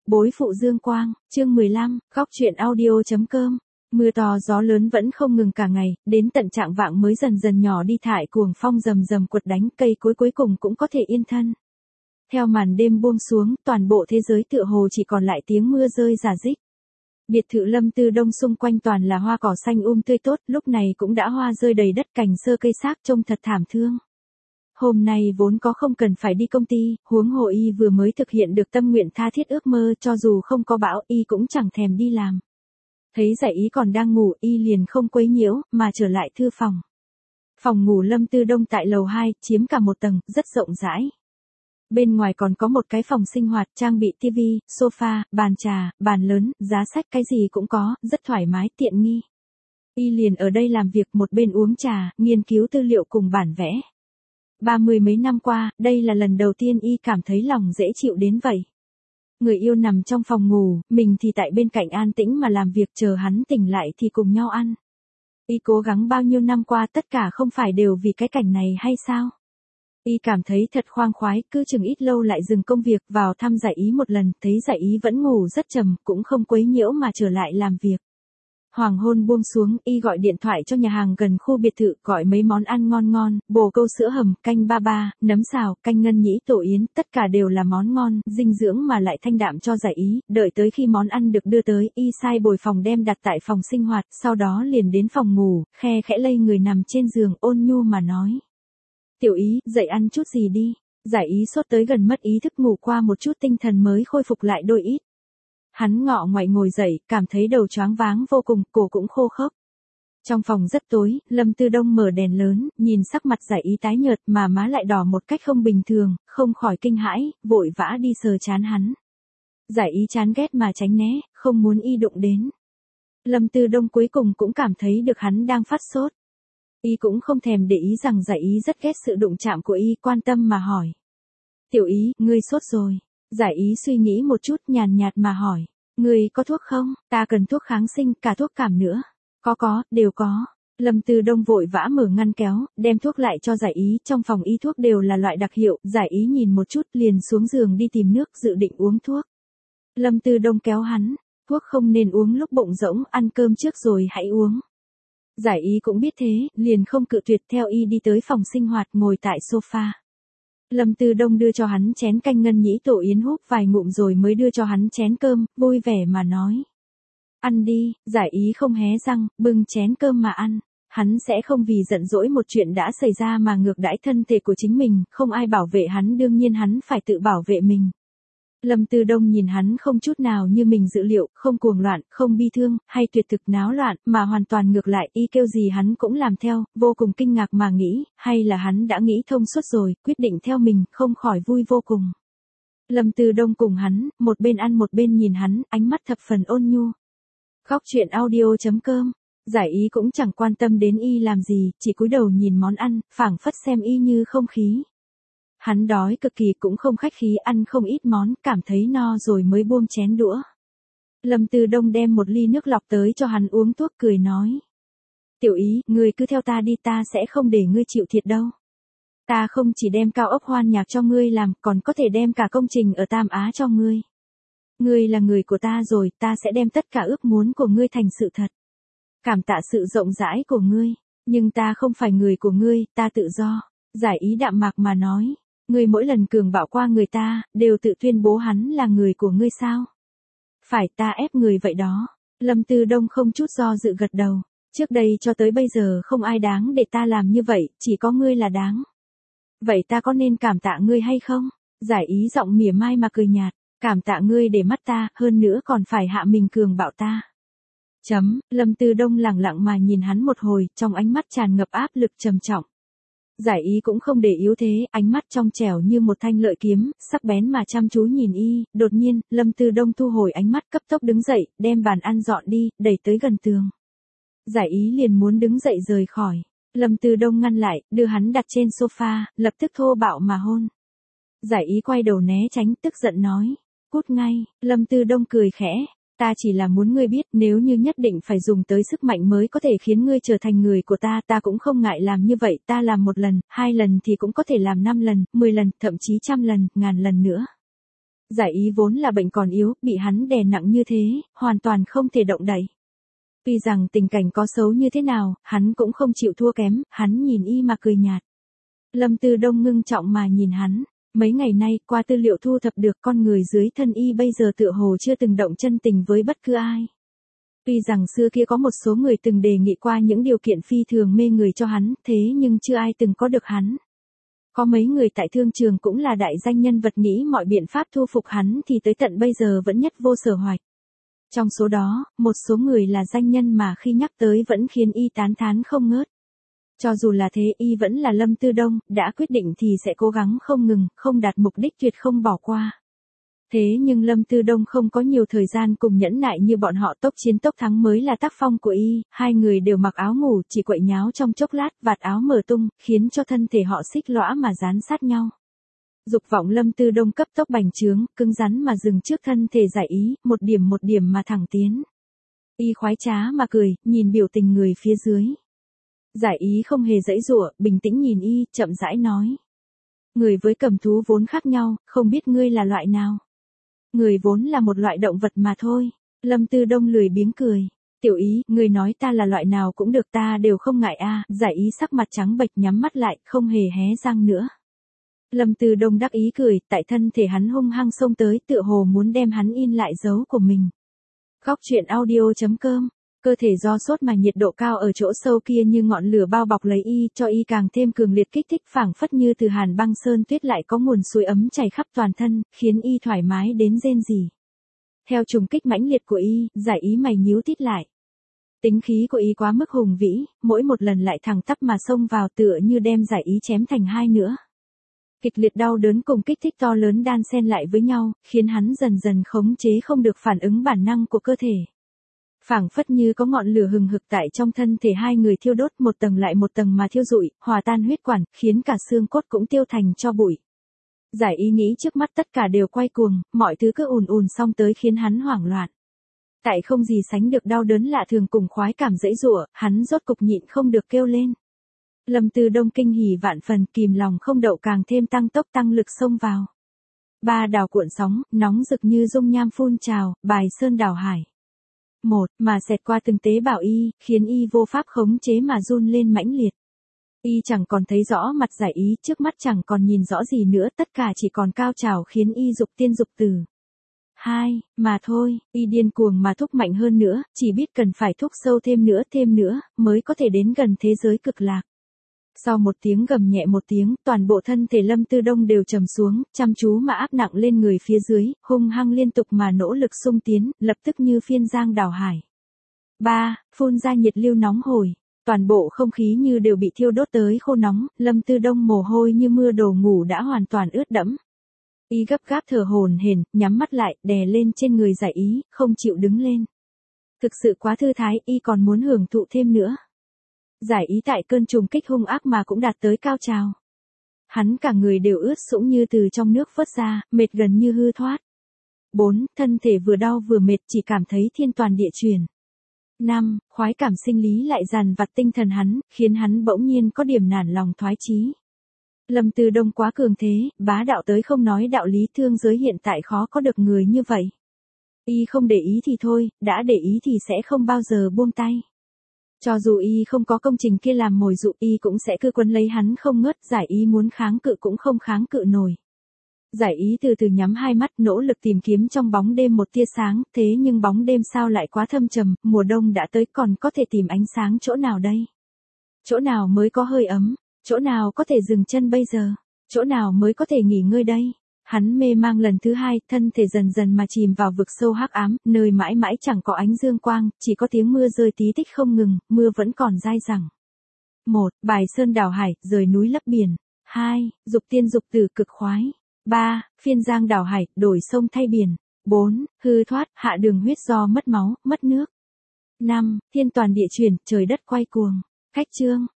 Bối phụ dương quang, chương 15, góc truyện audio.com. Mưa to gió lớn vẫn không ngừng cả ngày, đến tận trạng vạng mới dần dần nhỏ đi, thải cuồng phong rầm rầm quật đánh, cây cối cuối cùng cũng có thể yên thân. Theo màn đêm buông xuống, toàn bộ thế giới tựa hồ chỉ còn lại tiếng mưa rơi rả rích. Biệt thự Lâm Tư Đông xung quanh toàn là hoa cỏ xanh tươi tốt, lúc này cũng đã hoa rơi đầy đất, cành sơ cây xác trông thật thảm thương. Hôm nay vốn có không cần phải đi công ty, huống hồ y vừa mới thực hiện được tâm nguyện tha thiết ước mơ, cho dù không có bão y cũng chẳng thèm đi làm. Thấy Giải Ý còn đang ngủ, y liền không quấy nhiễu, mà trở lại thư phòng. Phòng ngủ Lâm Tư Đông tại lầu 2, chiếm cả một tầng, rất rộng rãi. Bên ngoài còn có một cái phòng sinh hoạt, trang bị tivi, sofa, bàn trà, bàn lớn, giá sách cái gì cũng có, rất thoải mái, tiện nghi. Y liền ở đây làm việc, một bên uống trà, nghiên cứu tư liệu cùng bản vẽ. 30 mấy năm qua, đây là lần đầu tiên y cảm thấy lòng dễ chịu đến vậy. Người yêu nằm trong phòng ngủ, mình thì tại bên cạnh an tĩnh mà làm việc, chờ hắn tỉnh lại thì cùng nhau ăn. Y cố gắng bao nhiêu năm qua tất cả không phải đều vì cái cảnh này hay sao? Y cảm thấy thật khoang khoái, cứ chừng ít lâu lại dừng công việc, vào thăm Giải Ý một lần, thấy Giải Ý vẫn ngủ rất trầm, cũng không quấy nhiễu mà trở lại làm việc. Hoàng hôn buông xuống, y gọi điện thoại cho nhà hàng gần khu biệt thự, gọi mấy món ăn ngon ngon, bồ câu sữa hầm, canh ba ba, nấm xào, canh ngân nhĩ tổ yến, tất cả đều là món ngon, dinh dưỡng mà lại thanh đạm cho Giải Ý. Đợi tới khi món ăn được đưa tới, y sai bồi phòng đem đặt tại phòng sinh hoạt, sau đó liền đến phòng ngủ, khe khẽ lay người nằm trên giường, ôn nhu mà nói. Tiểu Ý, dậy ăn chút gì đi. Giải Ý sốt tới gần mất ý thức, ngủ qua một chút tinh thần mới khôi phục lại đôi ít. Hắn ngọ ngoại ngồi dậy, cảm thấy đầu choáng váng vô cùng, cổ cũng khô khốc. Trong phòng rất tối, Lâm Tư Đông mở đèn lớn, nhìn sắc mặt Giải Ý tái nhợt mà má lại đỏ một cách không bình thường, không khỏi kinh hãi, vội vã đi sờ trán hắn. Giải Ý chán ghét mà tránh né, không muốn y đụng đến. Lâm Tư Đông cuối cùng cũng cảm thấy được hắn đang phát sốt. Y cũng không thèm để ý rằng Giải Ý rất ghét sự đụng chạm của y, quan tâm mà hỏi. Tiểu Ý, ngươi sốt rồi. Giải Ý suy nghĩ một chút, nhàn nhạt mà hỏi. Ngươi có thuốc không? Ta cần thuốc kháng sinh, cả thuốc cảm nữa. Có, đều có. Lâm Tư Đông vội vã mở ngăn kéo, đem thuốc lại cho Giải Ý, trong phòng y thuốc đều là loại đặc hiệu. Giải Ý nhìn một chút liền xuống giường đi tìm nước, dự định uống thuốc. Lâm Tư Đông kéo hắn. Thuốc không nên uống lúc bụng rỗng, ăn cơm trước rồi hãy uống. Giải Ý cũng biết thế, liền không cự tuyệt, theo y đi tới phòng sinh hoạt, ngồi tại sofa. Lâm Tư Đông đưa cho hắn chén canh ngân nhĩ tổ yến, húp vài ngụm rồi mới đưa cho hắn chén cơm, vui vẻ mà nói. Ăn đi. Giải Ý không hé răng, bưng chén cơm mà ăn. Hắn sẽ không vì giận dỗi một chuyện đã xảy ra mà ngược đãi thân thể của chính mình, không ai bảo vệ hắn, đương nhiên hắn phải tự bảo vệ mình. Lâm Tư Đông nhìn hắn không chút nào như mình dự liệu, không cuồng loạn, không bi thương, hay tuyệt thực náo loạn, mà hoàn toàn ngược lại, y kêu gì hắn cũng làm theo, vô cùng kinh ngạc mà nghĩ, hay là hắn đã nghĩ thông suốt rồi, quyết định theo mình, không khỏi vui vô cùng. Lâm Tư Đông cùng hắn, một bên ăn một bên nhìn hắn, ánh mắt thập phần ôn nhu. Góc truyện audio.com. Giải Ý cũng chẳng quan tâm đến y làm gì, chỉ cúi đầu nhìn món ăn, phảng phất xem y như không khí. Hắn đói cực kỳ, cũng không khách khí, ăn không ít món, cảm thấy no rồi mới buông chén đũa. Lâm Tư Đông đem một ly nước lọc tới cho hắn uống thuốc, cười nói. Tiểu Ý, ngươi cứ theo ta đi, ta sẽ không để ngươi chịu thiệt đâu. Ta không chỉ đem cao ốc Hoan Nhạc cho ngươi làm, còn có thể đem cả công trình ở Tam Á cho ngươi. Ngươi là người của ta rồi, ta sẽ đem tất cả ước muốn của ngươi thành sự thật. Cảm tạ sự rộng rãi của ngươi, nhưng ta không phải người của ngươi, ta tự do. Giải Ý đạm mạc mà nói. Ngươi mỗi lần cường bạo qua người ta, đều tự tuyên bố hắn là người của ngươi sao? Phải, ta ép người vậy đó. Lâm Tư Đông không chút do dự gật đầu. Trước đây cho tới bây giờ không ai đáng để ta làm như vậy, chỉ có ngươi là đáng. Vậy ta có nên cảm tạ ngươi hay không? Giải Ý giọng mỉa mai mà cười nhạt. Cảm tạ ngươi để mắt ta, hơn nữa còn phải hạ mình cường bạo ta. Lâm Tư Đông lẳng lặng mà nhìn hắn một hồi, trong ánh mắt tràn ngập áp lực trầm trọng. Giải Ý cũng không để yếu thế, ánh mắt trong trẻo như một thanh lợi kiếm, sắc bén mà chăm chú nhìn y. Đột nhiên, Lâm Tư Đông thu hồi ánh mắt, cấp tốc đứng dậy, đem bàn ăn dọn đi, đẩy tới gần tường. Giải Ý liền muốn đứng dậy rời khỏi. Lâm Tư Đông ngăn lại, đưa hắn đặt trên sofa, lập tức thô bạo mà hôn. Giải Ý quay đầu né tránh, tức giận nói. Cút ngay. Lâm Tư Đông cười khẽ. Ta chỉ là muốn ngươi biết, nếu như nhất định phải dùng tới sức mạnh mới có thể khiến ngươi trở thành người của ta, ta cũng không ngại làm như vậy, ta làm 1 lần, 2 lần thì cũng có thể làm 5 lần, 10 lần, thậm chí 100 lần, 1000 lần nữa. Giải ý vốn là bệnh còn yếu, bị hắn đè nặng như thế, hoàn toàn không thể động đậy. Tuy rằng tình cảnh có xấu như thế nào, hắn cũng không chịu thua kém, hắn nhìn y mà cười nhạt. Lâm Tư Đông ngưng trọng mà nhìn hắn. Mấy ngày nay, qua tư liệu thu thập được, con người dưới thân y bây giờ tựa hồ chưa từng động chân tình với bất cứ ai. Tuy rằng xưa kia có một số người từng đề nghị qua những điều kiện phi thường mê người cho hắn, thế nhưng chưa ai từng có được hắn. Có mấy người tại thương trường cũng là đại danh nhân vật nghĩ mọi biện pháp thu phục hắn thì tới tận bây giờ vẫn nhất vô sở hoạch. Trong số đó, một số người là danh nhân mà khi nhắc tới vẫn khiến y tán thán không ngớt. Cho dù là thế, y vẫn là Lâm Tư Đông, đã quyết định thì sẽ cố gắng không ngừng, không đạt mục đích tuyệt không bỏ qua. Thế nhưng Lâm Tư Đông không có nhiều thời gian cùng nhẫn nại như bọn họ, tốc chiến tốc thắng mới là tác phong của y, hai người đều mặc áo ngủ, chỉ quậy nháo trong chốc lát, vạt áo mở tung, khiến cho thân thể họ xích lõa mà dán sát nhau. Dục vọng Lâm Tư Đông cấp tốc bành trướng, cứng rắn mà dừng trước thân thể Giải ý, một điểm mà thẳng tiến. Y khoái trá mà cười, nhìn biểu tình người phía dưới. Giải ý không hề giãy giụa, bình tĩnh nhìn y, chậm rãi nói. Người với cầm thú vốn khác nhau, không biết ngươi là loại nào. Người vốn là một loại động vật mà thôi. Lâm Tư Đông lười biếng cười. Tiểu ý, người nói ta là loại nào cũng được, ta đều không ngại a. Giải ý sắc mặt trắng bệch nhắm mắt lại, không hề hé răng nữa. Lâm Tư Đông đắc ý cười, tại thân thể hắn hung hăng xông tới, tựa hồ muốn đem hắn in lại dấu của mình. Góc truyện audio.com. Cơ thể do sốt mà nhiệt độ cao ở chỗ sâu kia như ngọn lửa bao bọc lấy y, cho y càng thêm cường liệt kích thích, phảng phất như từ hàn băng sơn tuyết lại có nguồn suối ấm chảy khắp toàn thân, khiến y thoải mái đến rên rỉ. Theo trùng kích mãnh liệt của y, Giải ý mày nhíu tít lại. Tính khí của y quá mức hùng vĩ, mỗi một lần lại thẳng tắp mà xông vào, tựa như đem Giải ý chém thành hai nữa. Kịch liệt đau đớn cùng kích thích to lớn đan xen lại với nhau, khiến hắn dần dần khống chế không được phản ứng bản năng của cơ thể. Phảng phất như có ngọn lửa hừng hực tại trong thân thể hai người thiêu đốt, một tầng lại một tầng mà thiêu rụi, hòa tan huyết quản, khiến cả xương cốt cũng tiêu thành tro bụi. Giải ý nghĩ trước mắt tất cả đều quay cuồng, mọi thứ cứ ùn ùn xong tới khiến hắn hoảng loạn. Tại không gì sánh được đau đớn lạ thường cùng khoái cảm giãy giụa, hắn rốt cục nhịn không được kêu lên. Lâm Tư Đông kinh hỉ vạn phần, kìm lòng không đậu càng thêm tăng tốc tăng lực xông vào. Ba đào cuộn sóng, nóng rực như dung nham phun trào, bài sơn đảo hải. Một, mà xẹt qua từng tế bào y, khiến y vô pháp khống chế mà run lên mãnh liệt. Y chẳng còn thấy rõ mặt Giải ý, trước mắt chẳng còn nhìn rõ gì nữa, tất cả chỉ còn cao trào khiến y dục tiên dục tử. Hai, mà thôi, y điên cuồng mà thúc mạnh hơn nữa, chỉ biết cần phải thúc sâu thêm nữa, mới có thể đến gần thế giới cực lạc. Sau một tiếng gầm nhẹ một tiếng, toàn bộ thân thể Lâm Tư Đông đều trầm xuống, chăm chú mà áp nặng lên người phía dưới, hung hăng liên tục mà nỗ lực xung tiến, lập tức như phiên giang đảo hải. 3. Phun ra nhiệt lưu nóng hổi. Toàn bộ không khí như đều bị thiêu đốt tới khô nóng, Lâm Tư Đông mồ hôi như mưa đổ, ngủ đã hoàn toàn ướt đẫm. Y gấp gáp thở hổn hển, nhắm mắt lại, đè lên trên người Giải ý, không chịu đứng lên. Thực sự quá thư thái, y còn muốn hưởng thụ thêm nữa. Giải ý tại cơn trùng kích hung ác mà cũng đạt tới cao trào. Hắn cả người đều ướt sũng như từ trong nước vớt ra, mệt gần như hư thoát. 4. Thân thể vừa đau vừa mệt, chỉ cảm thấy thiên toàn địa chuyển. 5. Khoái cảm sinh lý lại dằn vặt tinh thần hắn, khiến hắn bỗng nhiên có điểm nản lòng thoái chí. Lâm Tư Đông quá cường thế, bá đạo tới không nói đạo lý, thương giới hiện tại khó có được người như vậy. Y không để ý thì thôi, đã để ý thì sẽ không bao giờ buông tay. Cho dù y không có công trình kia làm mồi dụ, y cũng sẽ cứ quấn lấy hắn không ngớt, Giải ý muốn kháng cự cũng không kháng cự nổi. Giải ý từ từ nhắm hai mắt, nỗ lực tìm kiếm trong bóng đêm một tia sáng, thế nhưng bóng đêm sao lại quá thâm trầm, mùa đông đã tới, còn có thể tìm ánh sáng chỗ nào đây? Chỗ nào mới có hơi ấm? Chỗ nào có thể dừng chân bây giờ? Chỗ nào mới có thể nghỉ ngơi đây? Hắn mê mang lần thứ hai, thân thể dần dần mà chìm vào vực sâu hắc ám, nơi mãi mãi chẳng có ánh dương quang, chỉ có tiếng mưa rơi tí tích không ngừng, mưa vẫn còn dai dẳng. 1. Bài sơn đảo hải, rời núi lấp biển. 2. Dục tiên dục tử cực khoái. 3. Phiên giang đảo hải, đổi sông thay biển. 4. Hư thoát, hạ đường huyết do mất máu, mất nước. 5. Thiên toàn địa chuyển, trời đất quay cuồng. Khách chương.